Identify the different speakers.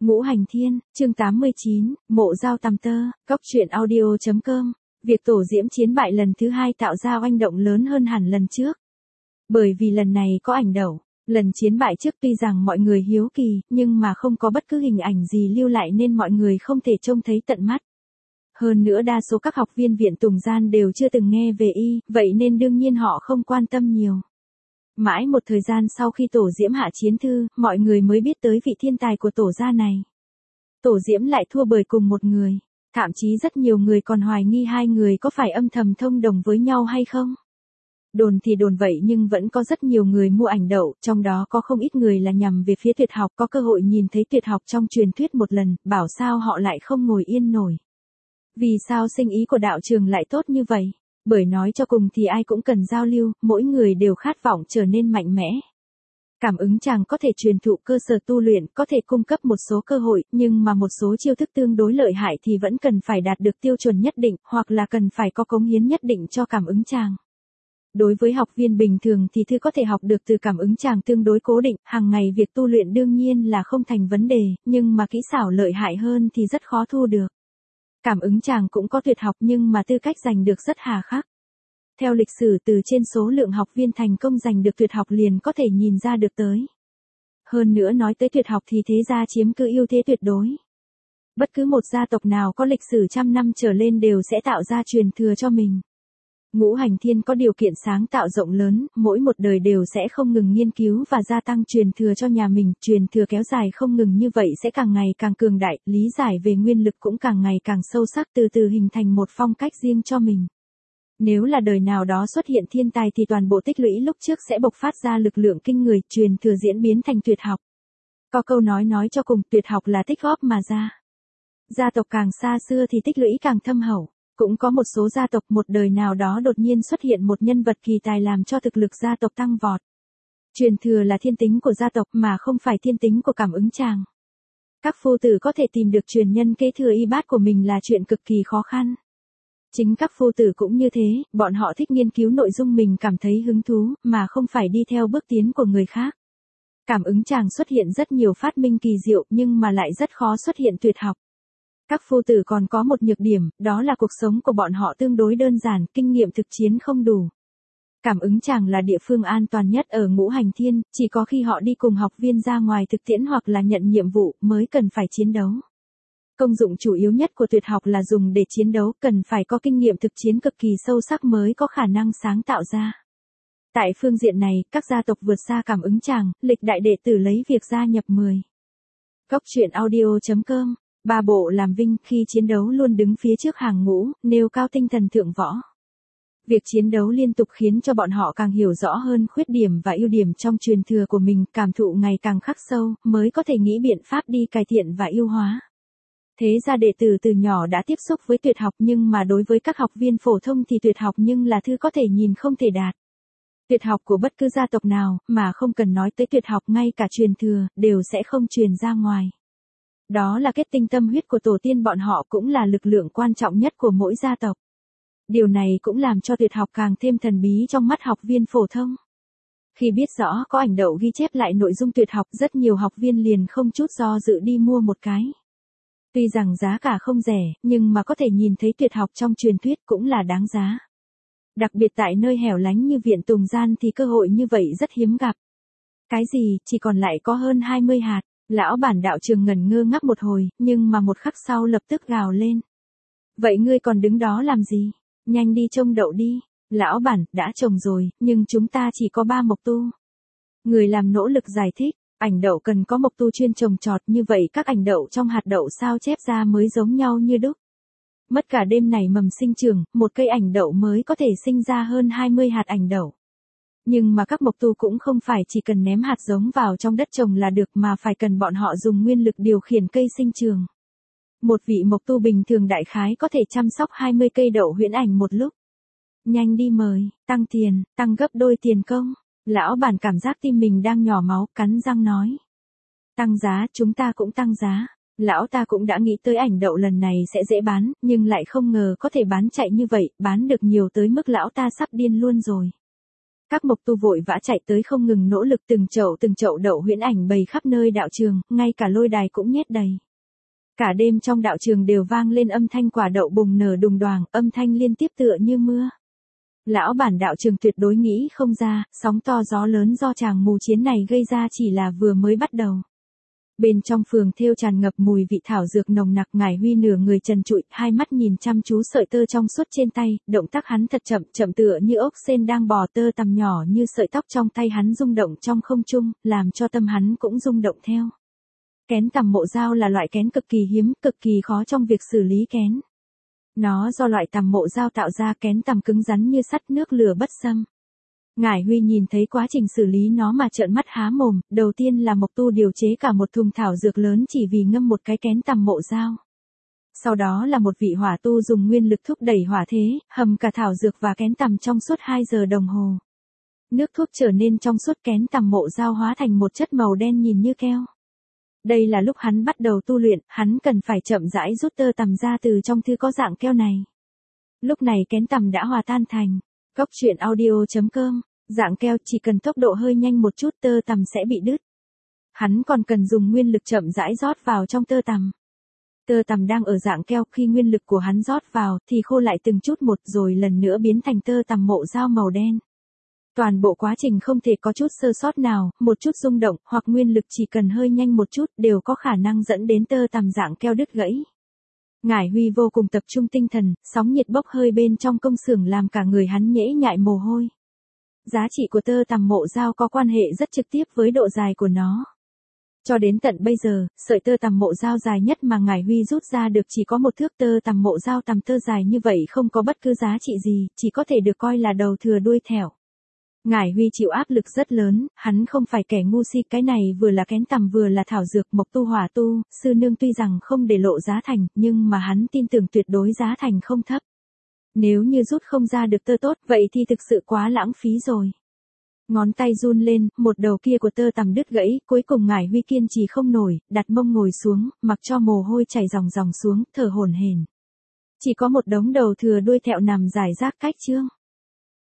Speaker 1: Ngũ Hành Thiên, chương 89, Mộ Dao Tằm Tơ, Cóc Truyện Audio.com. Việc tổ diễm chiến bại lần thứ 2 tạo ra oanh động lớn hơn hẳn lần trước. Bởi vì lần này có ảnh đẩu, lần chiến bại trước tuy rằng mọi người hiếu kỳ, nhưng mà không có bất cứ hình ảnh gì lưu lại nên mọi người không thể trông thấy tận mắt. Hơn nữa đa số các học viên viện Tùng Gian đều chưa từng nghe về y, vậy nên đương nhiên họ không quan tâm nhiều. Mãi một thời gian sau khi tổ diễm hạ chiến thư, mọi người mới biết tới vị thiên tài của tổ gia này. Tổ diễm lại thua bởi cùng một người, thậm chí rất nhiều người còn hoài nghi hai người có phải âm thầm thông đồng với nhau hay không. Đồn thì đồn vậy nhưng vẫn có rất nhiều người mua ảnh đậu, trong đó có không ít người là nhằm về phía tuyệt học, có cơ hội nhìn thấy tuyệt học trong truyền thuyết một lần, bảo sao họ lại không ngồi yên nổi. Vì sao sinh ý của đạo trường lại tốt như vậy? Bởi nói cho cùng thì ai cũng cần giao lưu, mỗi người đều khát vọng trở nên mạnh mẽ. Cảm ứng chàng có thể truyền thụ cơ sở tu luyện, có thể cung cấp một số cơ hội, nhưng mà một số chiêu thức tương đối lợi hại thì vẫn cần phải đạt được tiêu chuẩn nhất định, hoặc là cần phải có cống hiến nhất định cho cảm ứng chàng. Đối với học viên bình thường thì thư có thể học được từ cảm ứng chàng tương đối cố định, hàng ngày việc tu luyện đương nhiên là không thành vấn đề, nhưng mà kỹ xảo lợi hại hơn thì rất khó thu được. Cảm ứng chàng cũng có tuyệt học nhưng mà tư cách giành được rất hà khắc. Theo lịch sử từ trên số lượng học viên thành công giành được tuyệt học liền có thể nhìn ra được tới. Hơn nữa nói tới tuyệt học thì thế gia chiếm cứ ưu thế tuyệt đối. Bất cứ một gia tộc nào có lịch sử trăm năm trở lên đều sẽ tạo ra truyền thừa cho mình. Ngũ Hành Thiên có điều kiện sáng tạo rộng lớn, mỗi một đời đều sẽ không ngừng nghiên cứu và gia tăng truyền thừa cho nhà mình, truyền thừa kéo dài không ngừng như vậy sẽ càng ngày càng cường đại, lý giải về nguyên lực cũng càng ngày càng sâu sắc, từ từ hình thành một phong cách riêng cho mình. Nếu là đời nào đó xuất hiện thiên tài thì toàn bộ tích lũy lúc trước sẽ bộc phát ra lực lượng kinh người, truyền thừa diễn biến thành tuyệt học. Có câu nói cho cùng, tuyệt học là tích góp mà ra. Gia tộc càng xa xưa thì tích lũy càng thâm hậu. Cũng có một số gia tộc một đời nào đó đột nhiên xuất hiện một nhân vật kỳ tài làm cho thực lực gia tộc tăng vọt. Truyền thừa là thiên tính của gia tộc mà không phải thiên tính của cảm ứng chàng. Các phu tử có thể tìm được truyền nhân kế thừa y bát của mình là chuyện cực kỳ khó khăn. Chính các phu tử cũng như thế, bọn họ thích nghiên cứu nội dung mình cảm thấy hứng thú, mà không phải đi theo bước tiến của người khác. Cảm ứng chàng xuất hiện rất nhiều phát minh kỳ diệu nhưng mà lại rất khó xuất hiện tuyệt học. Các phu tử còn có một nhược điểm, đó là cuộc sống của bọn họ tương đối đơn giản, kinh nghiệm thực chiến không đủ. Cảm ứng chàng là địa phương an toàn nhất ở Ngũ Hành Thiên, chỉ có khi họ đi cùng học viên ra ngoài thực tiễn hoặc là nhận nhiệm vụ mới cần phải chiến đấu. Công dụng chủ yếu nhất của tuyệt học là dùng để chiến đấu, cần phải có kinh nghiệm thực chiến cực kỳ sâu sắc mới có khả năng sáng tạo ra. Tại phương diện này, các gia tộc vượt xa cảm ứng chàng, lịch đại đệ tử lấy việc gia nhập 10. Cóc Truyện Audio.com. Ba bộ làm vinh, khi chiến đấu luôn đứng phía trước hàng ngũ, nêu cao tinh thần thượng võ. Việc chiến đấu liên tục khiến cho bọn họ càng hiểu rõ hơn khuyết điểm và ưu điểm trong truyền thừa của mình, cảm thụ ngày càng khắc sâu, mới có thể nghĩ biện pháp đi cải thiện và ưu hóa. Thế ra đệ tử từ nhỏ đã tiếp xúc với tuyệt học nhưng mà đối với các học viên phổ thông thì tuyệt học nhưng là thứ có thể nhìn không thể đạt. Tuyệt học của bất cứ gia tộc nào, mà không cần nói tới tuyệt học ngay cả truyền thừa, đều sẽ không truyền ra ngoài. Đó là kết tinh tâm huyết của tổ tiên bọn họ, cũng là lực lượng quan trọng nhất của mỗi gia tộc. Điều này cũng làm cho tuyệt học càng thêm thần bí trong mắt học viên phổ thông. Khi biết rõ có ảnh đậu ghi chép lại nội dung tuyệt học, rất nhiều học viên liền không chút do dự đi mua một cái. Tuy rằng giá cả không rẻ, nhưng mà có thể nhìn thấy tuyệt học trong truyền thuyết cũng là đáng giá. Đặc biệt tại nơi hẻo lánh như viện Tùng Gian thì cơ hội như vậy rất hiếm gặp. Cái gì, chỉ còn lại có hơn 20 hạt. Lão bản đạo trường ngẩn ngơ ngác một hồi, nhưng mà một khắc sau lập tức gào lên. Vậy ngươi còn đứng đó làm gì? Nhanh đi trông đậu đi. Lão bản, đã trồng rồi, nhưng chúng ta chỉ có 3 mộc tu. Người làm nỗ lực giải thích, ảnh đậu cần có mộc tu chuyên trồng trọt, như vậy các ảnh đậu trong hạt đậu sao chép ra mới giống nhau như đúc. Mất cả đêm này mầm sinh trưởng, một cây ảnh đậu mới có thể sinh ra hơn 20 hạt ảnh đậu. Nhưng mà các mộc tu cũng không phải chỉ cần ném hạt giống vào trong đất trồng là được, mà phải cần bọn họ dùng nguyên lực điều khiển cây sinh trường. Một vị mộc tu bình thường đại khái có thể chăm sóc 20 cây đậu huyễn ảnh một lúc. Nhanh đi mời, tăng tiền, tăng gấp đôi tiền công. Lão bản cảm giác tim mình đang nhỏ máu, cắn răng nói. Tăng giá, chúng ta cũng tăng giá. Lão ta cũng đã nghĩ tới ảnh đậu lần này sẽ dễ bán, nhưng lại không ngờ có thể bán chạy như vậy, bán được nhiều tới mức lão ta sắp điên luôn rồi. Các mộc tu vội vã chạy tới không ngừng nỗ lực, từng chậu đậu huyễn ảnh bày khắp nơi đạo trường, ngay cả lôi đài cũng nhét đầy. Cả đêm trong đạo trường đều vang lên âm thanh quả đậu bùng nở đùng đoàng, âm thanh liên tiếp tựa như mưa. Lão bản đạo trường tuyệt đối nghĩ không ra, sóng to gió lớn do tràng mù chiến này gây ra chỉ là vừa mới bắt đầu. Bên trong phường thêu tràn ngập mùi vị thảo dược nồng nặc, Ngải Huy nửa người trần trụi, hai mắt nhìn chăm chú sợi tơ trong suốt trên tay, động tác hắn thật chậm tựa như ốc sên đang bò, tơ tằm nhỏ như sợi tóc trong tay hắn rung động trong không trung, làm cho tâm hắn cũng rung động theo. Kén tằm mộ dao là loại kén cực kỳ hiếm, cực kỳ khó trong việc xử lý kén. Nó do loại tằm mộ dao tạo ra, kén tằm cứng rắn như sắt, nước lửa bất xâm. Ngải Huy nhìn thấy quá trình xử lý nó mà trợn mắt há mồm, đầu tiên là mộc tu điều chế cả một thùng thảo dược lớn chỉ vì ngâm một cái kén tằm mộ dao. Sau đó là một vị hỏa tu dùng nguyên lực thúc đẩy hỏa thế, hầm cả thảo dược và kén tằm trong suốt 2 giờ đồng hồ. Nước thuốc trở nên trong suốt, kén tằm mộ dao hóa thành một chất màu đen nhìn như keo. Đây là lúc hắn bắt đầu tu luyện, hắn cần phải chậm rãi rút tơ tằm ra từ trong thứ có dạng keo này. Lúc này kén tằm đã hòa tan thành. Góc truyện audio.com, dạng keo chỉ cần tốc độ hơi nhanh một chút tơ tằm sẽ bị đứt. Hắn còn cần dùng nguyên lực chậm rãi rót vào trong tơ tằm. Tơ tằm đang ở dạng keo, khi nguyên lực của hắn rót vào thì khô lại từng chút một rồi lần nữa biến thành tơ tằm mộ dao màu đen. Toàn bộ quá trình không thể có chút sơ sót nào, một chút rung động hoặc nguyên lực chỉ cần hơi nhanh một chút đều có khả năng dẫn đến tơ tằm dạng keo đứt gãy. Ngải Huy vô cùng tập trung tinh thần, sóng nhiệt bốc hơi bên trong công xưởng làm cả người hắn nhễ nhại mồ hôi. Giá trị của tơ tằm mộ dao có quan hệ rất trực tiếp với độ dài của nó. Cho đến tận bây giờ, sợi tơ tằm mộ dao dài nhất mà Ngải Huy rút ra được chỉ có 1 thước. Tơ tằm mộ dao tằm tơ dài như vậy không có bất cứ giá trị gì, chỉ có thể được coi là đầu thừa đuôi thẻo. Ngải Huy chịu áp lực rất lớn, hắn không phải kẻ ngu si, cái này vừa là kén tằm vừa là thảo dược. Mộc tu hỏa tu, sư nương tuy rằng không để lộ giá thành, nhưng mà hắn tin tưởng tuyệt đối giá thành không thấp. Nếu như rút không ra được tơ tốt, vậy thì thực sự quá lãng phí rồi. Ngón tay run lên, một đầu kia của tơ tằm đứt gãy, cuối cùng Ngải Huy kiên trì không nổi, đặt mông ngồi xuống, mặc cho mồ hôi chảy ròng xuống, thở hổn hển. Chỉ có một đống đầu thừa đuôi thẹo nằm rải rác cách chương.